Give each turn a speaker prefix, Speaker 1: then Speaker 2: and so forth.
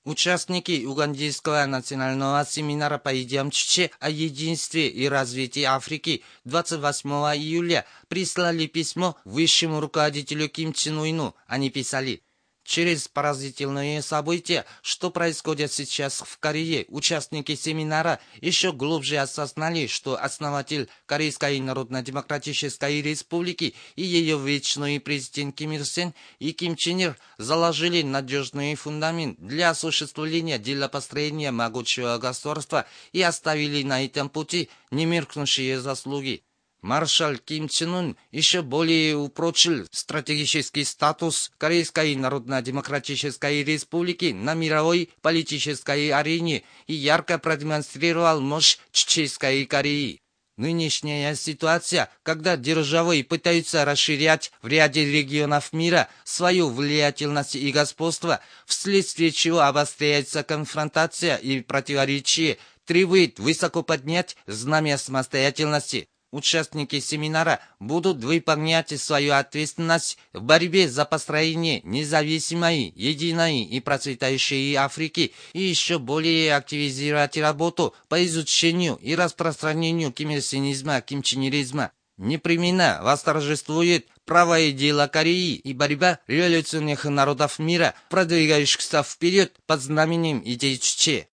Speaker 1: Участники Угандийского национального семинара по идеям Чуче о единстве и развитии Африки 28 июля прислали письмо высшему руководителю Ким Чен Ыну. Они писали: через поразительные события, что происходят сейчас в Корее, участники семинара еще глубже осознали, что основатель Корейской Народно-Демократической Республики и ее вечный президент Ким Ир Сен и Ким Чен Ир заложили надежный фундамент для осуществления дела построения могучего государства и оставили на этом пути немеркнущие заслуги. Маршал Ким Чен Ын еще более упрочил стратегический статус Корейской Народно-Демократической Республики на мировой политической арене и ярко продемонстрировал мощь Чучейской Кореи. Нынешняя ситуация, когда державы пытаются расширять в ряде регионов мира свою влиятельность и господство, вследствие чего обостряется конфронтация и противоречие, требует высоко поднять знамя самостоятельности. Участники семинара будут выполнять свою ответственность в борьбе за построение независимой, единой и процветающей Африки и еще более активизировать работу по изучению и распространению кимирсинизма, кимченеризма. Непременно восторжествует правое дело Кореи и борьба революционных народов мира, продвигающихся вперед под знаменем идей Чуче.